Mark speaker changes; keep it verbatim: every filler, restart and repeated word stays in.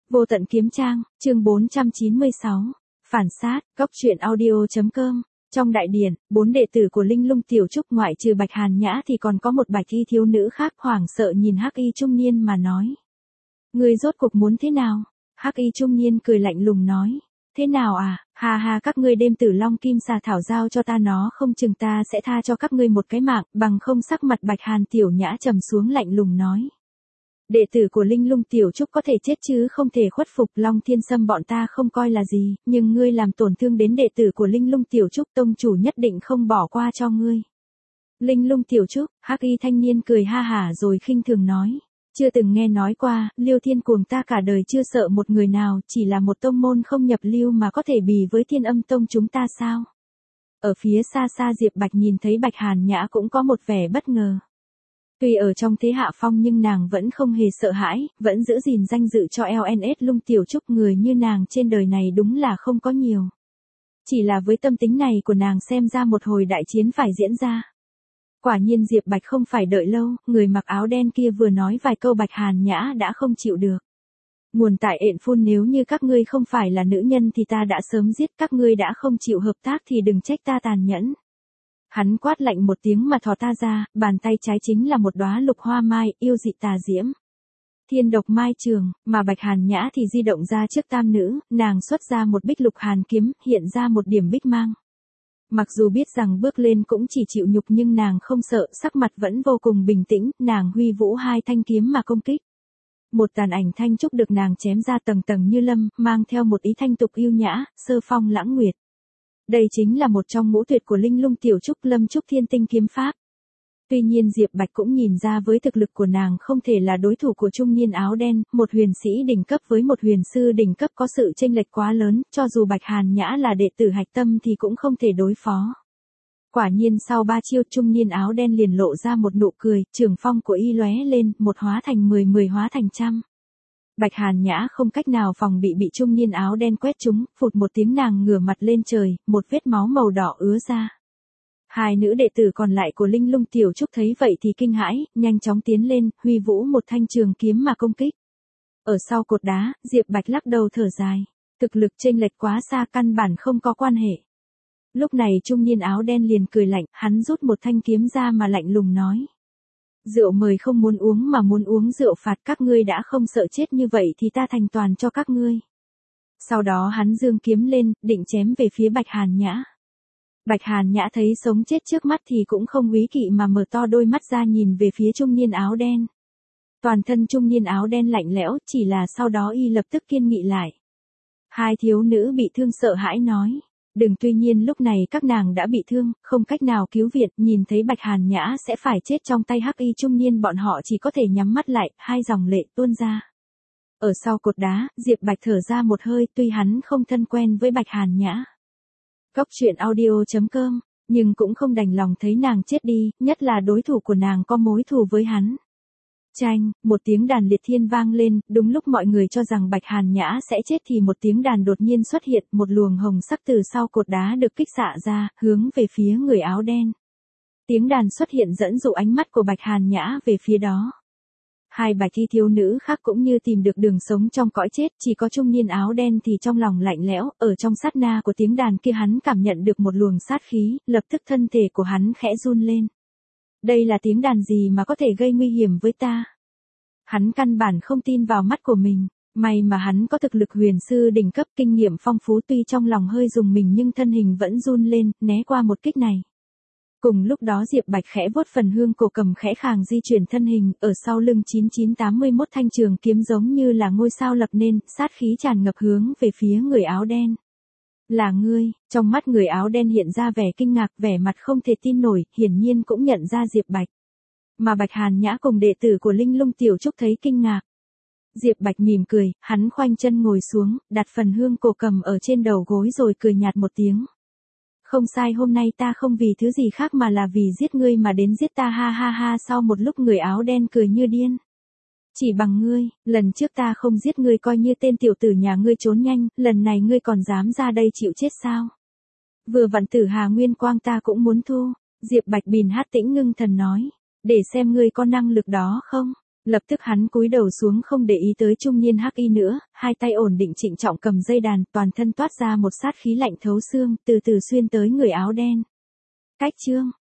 Speaker 1: Vô tận kiếm trang, chương bốn trăm chín mươi sáu. Phản sát, góc truyện audio.com. Trong đại điện, bốn đệ tử của Linh Lung Tiểu Trúc ngoại trừ Bạch Hàn Nhã thì còn có một bạch y thiếu nữ khác hoảng sợ nhìn hắc y trung niên mà nói. Người rốt cuộc muốn thế nào? Hắc y trung niên cười lạnh lùng nói. Thế nào à, ha ha các ngươi đem Tử Long Kim Xà Thảo giao cho ta nó không chừng ta sẽ tha cho các ngươi một cái mạng, bằng không sắc mặt Bạch Hàn Tiểu Nhã trầm xuống lạnh lùng nói. Đệ tử của Linh Lung Tiểu Trúc có thể chết chứ không thể khuất phục, Long Thiên Sâm bọn ta không coi là gì, nhưng ngươi làm tổn thương đến đệ tử của Linh Lung Tiểu Trúc, tông chủ nhất định không bỏ qua cho ngươi. Linh Lung Tiểu Trúc, hắc y thanh niên cười ha hả rồi khinh thường nói. Chưa từng nghe nói qua, Liêu Thiên Cuồng ta cả đời chưa sợ một người nào, chỉ là một tông môn không nhập lưu mà có thể bì với Thiên Âm Tông chúng ta sao? Ở phía xa xa Diệp Bạch nhìn thấy Bạch Hàn Nhã cũng có một vẻ bất ngờ. Tuy ở trong thế hạ phong nhưng nàng vẫn không hề sợ hãi, vẫn giữ gìn danh dự cho lờ en ét Lung Tiểu Trúc, người như nàng trên đời này đúng là không có nhiều. Chỉ là với tâm tính này của nàng xem ra một hồi đại chiến phải diễn ra. Quả nhiên Diệp Bạch không phải đợi lâu, người mặc áo đen kia vừa nói vài câu Bạch Hàn Nhã đã không chịu được. Nguồn tại ện phun, nếu như các ngươi không phải là nữ nhân thì ta đã sớm giết, các ngươi đã không chịu hợp tác thì đừng trách ta tàn nhẫn. Hắn quát lạnh một tiếng mà thò ta ra, bàn tay trái chính là một đóa lục hoa mai, yêu dị tà diễm. Thiên độc mai trường, mà Bạch Hàn Nhã thì di động ra trước tam nữ, nàng xuất ra một bích lục hàn kiếm, hiện ra một điểm bích mang. Mặc dù biết rằng bước lên cũng chỉ chịu nhục nhưng nàng không sợ, sắc mặt vẫn vô cùng bình tĩnh, nàng huy vũ hai thanh kiếm mà công kích. Một tàn ảnh thanh trúc được nàng chém ra tầng tầng như lâm, mang theo một ý thanh tục yêu nhã, sơ phong lãng nguyệt. Đây chính là một trong ngũ tuyệt của Linh Lung Tiểu Trúc, Lâm Trúc Thiên Tinh kiếm pháp. Tuy nhiên Diệp Bạch cũng nhìn ra với thực lực của nàng không thể là đối thủ của trung niên áo đen, một huyền sĩ đỉnh cấp với một huyền sư đỉnh cấp có sự chênh lệch quá lớn, cho dù Bạch Hàn Nhã là đệ tử hạch tâm thì cũng không thể đối phó. Quả nhiên sau ba chiêu trung niên áo đen liền lộ ra một nụ cười, trường phong của y lóe lên, một hóa thành mười, mười hóa thành trăm. Bạch Hàn Nhã không cách nào phòng bị bị trung niên áo đen quét trúng, phụt một tiếng nàng ngửa mặt lên trời, một vết máu màu đỏ ứa ra. Hai nữ đệ tử còn lại của Linh Lung Tiểu Trúc thấy vậy thì kinh hãi, nhanh chóng tiến lên, huy vũ một thanh trường kiếm mà công kích. Ở sau cột đá, Diệp Bạch lắc đầu thở dài, thực lực chênh lệch quá xa, căn bản không có quan hệ. Lúc này trung niên áo đen liền cười lạnh, hắn rút một thanh kiếm ra mà lạnh lùng nói. Rượu mời không muốn uống mà muốn uống rượu phạt, các ngươi đã không sợ chết như vậy thì ta thành toàn cho các ngươi. Sau đó hắn giương kiếm lên, định chém về phía Bạch Hàn Nhã. Bạch Hàn Nhã thấy sống chết trước mắt thì cũng không úy kỵ mà mở to đôi mắt ra nhìn về phía trung niên áo đen. Toàn thân trung niên áo đen lạnh lẽo, chỉ là sau đó y lập tức kiên nghị lại. Hai thiếu nữ bị thương sợ hãi nói. Đừng, tuy nhiên lúc này các nàng đã bị thương, không cách nào cứu viện, nhìn thấy Bạch Hàn Nhã sẽ phải chết trong tay hắc y trung niên, bọn họ chỉ có thể nhắm mắt lại, hai dòng lệ tuôn ra. Ở sau cột đá, Diệp Bạch thở ra một hơi, tuy hắn không thân quen với Bạch Hàn Nhã. Góc truyện audio.com, nhưng cũng không đành lòng thấy nàng chết đi, nhất là đối thủ của nàng có mối thù với hắn. Chanh, một tiếng đàn liệt thiên vang lên, đúng lúc mọi người cho rằng Bạch Hàn Nhã sẽ chết thì một tiếng đàn đột nhiên xuất hiện, một luồng hồng sắc từ sau cột đá được kích xạ ra, hướng về phía người áo đen. Tiếng đàn xuất hiện dẫn dụ ánh mắt của Bạch Hàn Nhã về phía đó. Hai bạch y thiếu nữ khác cũng như tìm được đường sống trong cõi chết, chỉ có trung niên áo đen thì trong lòng lạnh lẽo, ở trong sát na của tiếng đàn kia hắn cảm nhận được một luồng sát khí, lập tức thân thể của hắn khẽ run lên. Đây là tiếng đàn gì mà có thể gây nguy hiểm với ta? Hắn căn bản không tin vào mắt của mình, may mà hắn có thực lực huyền sư đỉnh cấp, kinh nghiệm phong phú, tuy trong lòng hơi rùng mình nhưng thân hình vẫn run lên, né qua một kích này. Cùng lúc đó Diệp Bạch khẽ vuốt phần hương cổ cầm khẽ khàng di chuyển thân hình, ở sau lưng chín chín tám mươi mốt thanh trường kiếm giống như là ngôi sao lập nên, sát khí tràn ngập hướng về phía người áo đen. Là ngươi, trong mắt người áo đen hiện ra vẻ kinh ngạc, vẻ mặt không thể tin nổi, hiển nhiên cũng nhận ra Diệp Bạch. Mà Bạch Hàn Nhã cùng đệ tử của Linh Lung Tiểu Trúc thấy kinh ngạc. Diệp Bạch mỉm cười, hắn khoanh chân ngồi xuống, đặt phần hương cổ cầm ở trên đầu gối rồi cười nhạt một tiếng. Không sai, hôm nay ta không vì thứ gì khác mà là vì giết ngươi mà đến giết ta, ha ha ha. Sau một lúc người áo đen cười như điên. Chỉ bằng ngươi, lần trước ta không giết ngươi coi như tên tiểu tử nhà ngươi trốn nhanh, lần này ngươi còn dám ra đây chịu chết sao? Vừa vặn Tử Hà Nguyên Quang ta cũng muốn thu. Diệp Bạch Bìn hát tĩnh ngưng thần nói. Để xem ngươi có năng lực đó không? Lập tức hắn cúi đầu xuống không để ý tới trung niên hắc y nữa, hai tay ổn định trịnh trọng cầm dây đàn, toàn thân toát ra một sát khí lạnh thấu xương, từ từ xuyên tới người áo đen. Cách chương